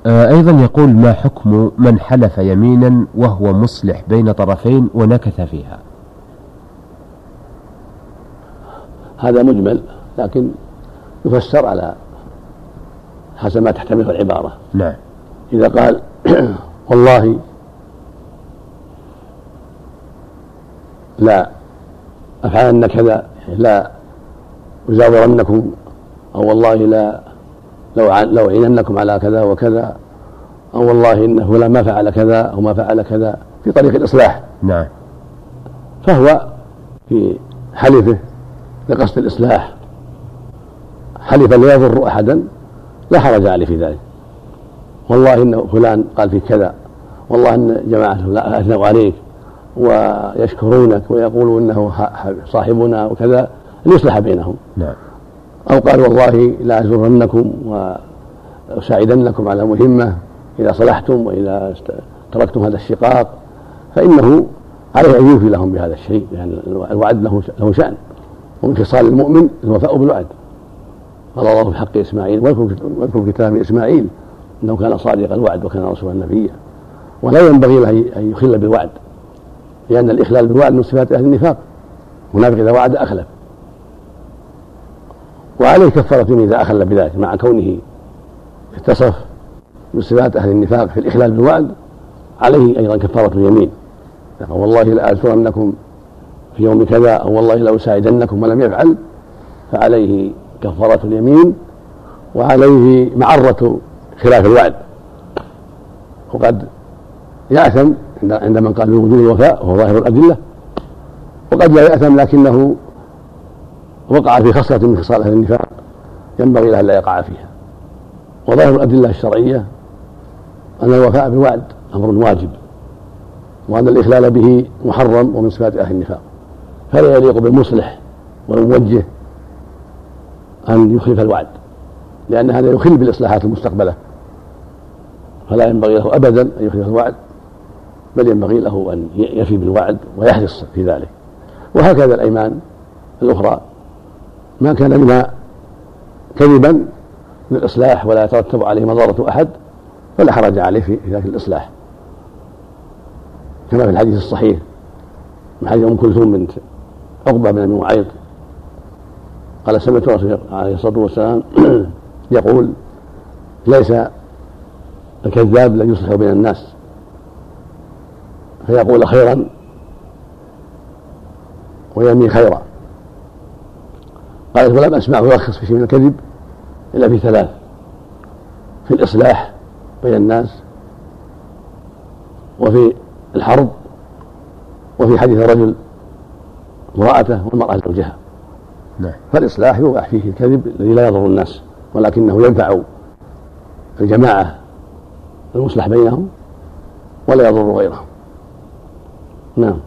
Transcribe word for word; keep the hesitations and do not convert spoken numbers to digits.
أيضا يقول: ما حكم من حلف يمينا وهو مصلح بين طرفين ونكث فيها؟ هذا مجمل، لكن يفسر على حسب ما تحتمله العبارة. نعم. إذا قال والله لا أفعلن كذا، لا أزاورنكم، أو والله لا لو أعيننكم على كذا وكذا، أو والله إن فلان ما فعل كذا أو ما فعل كذا، في طريق الإصلاح. نعم. فهو في حلفه لقصد الإصلاح حلفا لا يضر أحدا، لا حرج عليه في ذلك. والله إن فلان قال في كذا، والله إن جماعة أثنوا عليك ويشكرونك ويقولون إنه صاحبنا وكذا، ليصلح بينهم. نعم. أو قال والله لا أزورنكم وأساعدنكم على مهمة إذا صلحتم وإذا تركتم هذا الشقاق، فإنه عليه أن يوفي لهم بهذا الشيء، لأن يعني الوعد له له شأن، ومن خصال المؤمن الوفاء بالوعد. قال الله في حق إسماعيل: واذكر في كتاب إسماعيل إنه كان صادق الوعد وكان رسولا نبيا. ولا ينبغي له أن يخل بالوعد، لأن الإخلال بالوعد من صفات أهل النفاق، منافق إذا وعد أخلف. وعليه كفارة إذا أخل بذلك، مع كونه اتصف بصفات أهل النفاق في الإخلال بالوعد، عليه أيضا كفارة اليمين. والله لآزورنكم في يوم كذا، أو والله لأساعدنكم ولم يفعل، فعليه كفارة اليمين، وعليه معرة خلاف الوعد. وقد يأثم عند من قال بوجوب الوفاء وهو ظاهر الأدلة، وقد لا يأثم لكنه وقع في خصلة من خصال أهل النفاق ينبغي له أن لا يقع فيها. وظاهر الأدلة الشرعية أن الوفاء بالوعد أمر واجب، وأن الإخلال به محرم ومن صفات أهل النفاق، فلا يليق بالمصلح والموجه أن يخلف الوعد، لأن هذا يخل بالإصلاحات المستقبلة، فلا ينبغي له أبدا أن يخلف الوعد، بل ينبغي له أن يفي بالوعد ويحرص في ذلك. وهكذا الأيمان الأخرى ما كان منها كذبا للإصلاح ولا يترتب عليه مضرة أحد، فلا حرج عليه في ذلك الإصلاح، كما في الحديث الصحيح من حديث أم كلثوم بنت عقبة بن أبي معيط قال: سمعت الرسول عليه الصلاة والسلام يقول: ليس الكذاب لا يصلح بين الناس فيقول خيرا ويمي خيرا. قالت: ولم أسمعه يرخص في شيء من الكذب إلا في ثلاث: في الإصلاح بين الناس، وفي الحرب، وفي حديث الرجل امرأته والمرأة زوجها. نعم. فالإصلاح يباح فيه الكذب الذي لا يضر الناس، ولكنه ينفع الجماعة المصلح بينهم ولا يضر غيرهم. نعم.